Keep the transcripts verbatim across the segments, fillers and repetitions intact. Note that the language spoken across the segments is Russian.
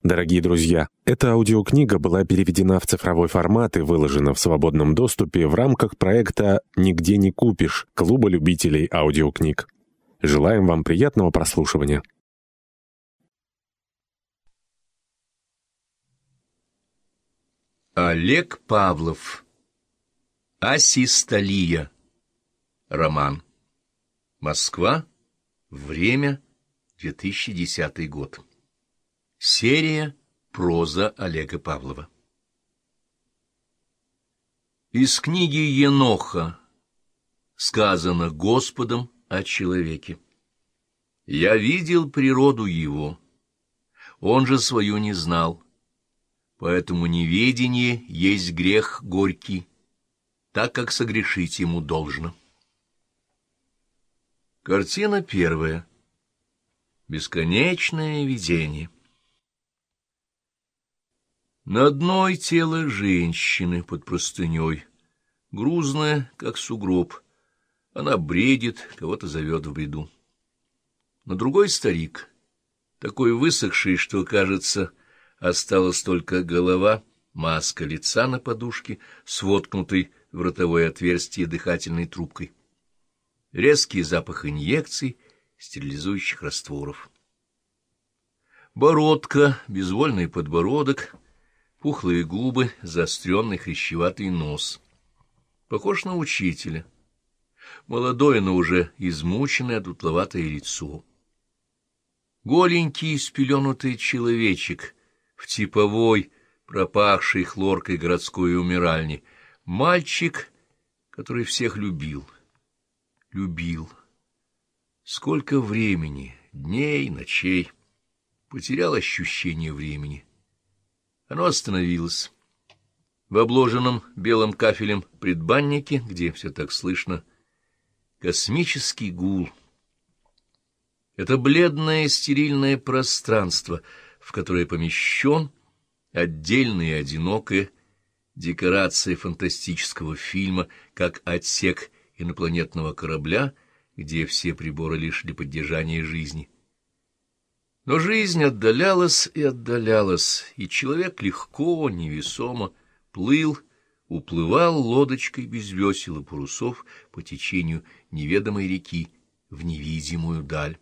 Дорогие друзья, эта аудиокнига была переведена в цифровой формат и выложена в свободном доступе в рамках проекта «Нигде не купишь» Клуба любителей аудиокниг. Желаем вам приятного прослушивания. Олег Павлов. Асистолия. Роман. Москва. Время. две тысячи десятый год. Серия «Проза» Олега Павлова. Из книги Еноха сказано Господом о человеке. «Я видел природу его, он же свою не знал, поэтому неведение есть грех горький, так как согрешить ему должно». Картина первая. Бесконечное видение. На одной тело женщины под простыней, грузная, как сугроб. Она бредит, кого-то зовет в бреду. На другой старик, такой высохший, что, кажется, осталась только голова, маска лица на подушке с воткнутой в ротовое отверстие дыхательной трубкой. Резкий запах инъекций, стерилизующих растворов. Бородка, безвольный подбородок, пухлые губы, заостренный хрящеватый нос. Похож на учителя. Молодое, но уже измученное, дутловатое лицо. Голенький, спеленутый человечек в типовой, пропахшей хлоркой городской умиральне. Мальчик, который всех любил. Любил. Сколько времени, дней, ночей. Потерял ощущение времени. Оно остановилось. В обложенном белым кафелем предбаннике, где все так слышно, космический гул. Это бледное стерильное пространство, в которое помещен отдельная и одинокая декорация фантастического фильма, как отсек инопланетного корабля, где все приборы лишь для поддержания жизни. Но жизнь отдалялась и отдалялась, и человек легко, невесомо плыл, уплывал лодочкой без весел и парусов по течению неведомой реки в невидимую даль.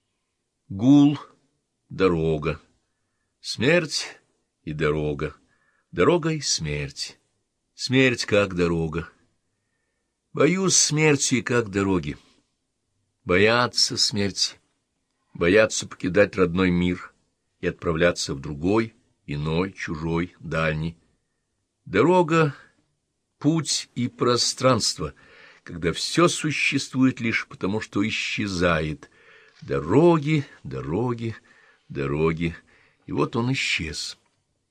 Гул, дорога, смерть и дорога, дорога и смерть, смерть как дорога. Боюсь смерти как дороги, боятся смерти. Боятся покидать родной мир и отправляться в другой, иной, чужой, дальний. Дорога — путь и пространство, когда все существует лишь потому, что исчезает. Дороги, дороги, дороги, и вот он исчез.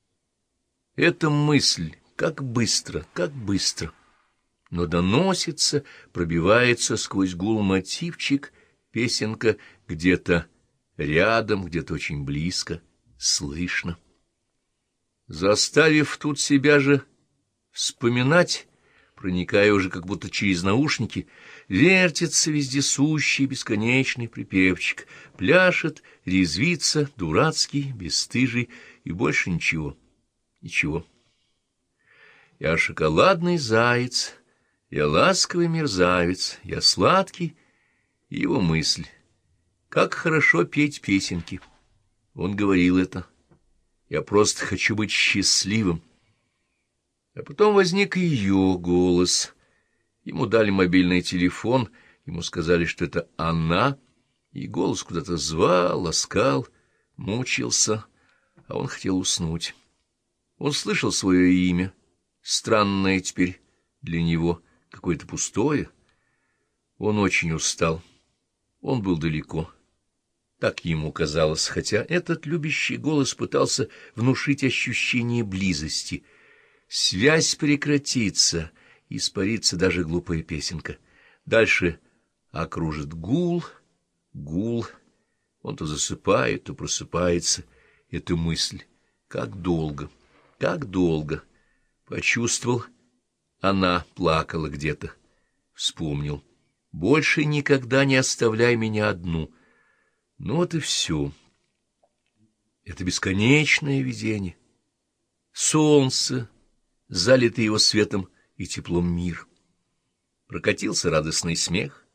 Эта мысль, как быстро, как быстро, но доносится, пробивается сквозь гул мотивчик, песенка где-то рядом, где-то очень близко, слышно. Заставив тут себя же вспоминать, проникая уже как будто через наушники, вертится вездесущий бесконечный припевчик, пляшет, резвится, дурацкий, бесстыжий, и больше ничего, ничего. Я шоколадный заяц, я ласковый мерзавец, я сладкий, и его мысль. Как хорошо петь песенки. Он говорил это. Я просто хочу быть счастливым. А потом возник ее голос. Ему дали мобильный телефон, ему сказали, что это она, и голос куда-то звал, ласкал, мучился, а он хотел уснуть. Он слышал свое имя, странное теперь для него, какое-то пустое. Он очень устал. Он был далеко. Так ему казалось, хотя этот любящий голос пытался внушить ощущение близости. Связь прекратится, испарится даже глупая песенка. Дальше окружит гул, гул. Он то засыпает, то просыпается. Эта мысль. Как долго, как долго. Почувствовал, она плакала где-то. Вспомнил. Больше никогда не оставляй меня одну. Ну вот и все. Это бесконечное видение. Солнце, залитый его светом и теплом мир. Прокатился радостный смех.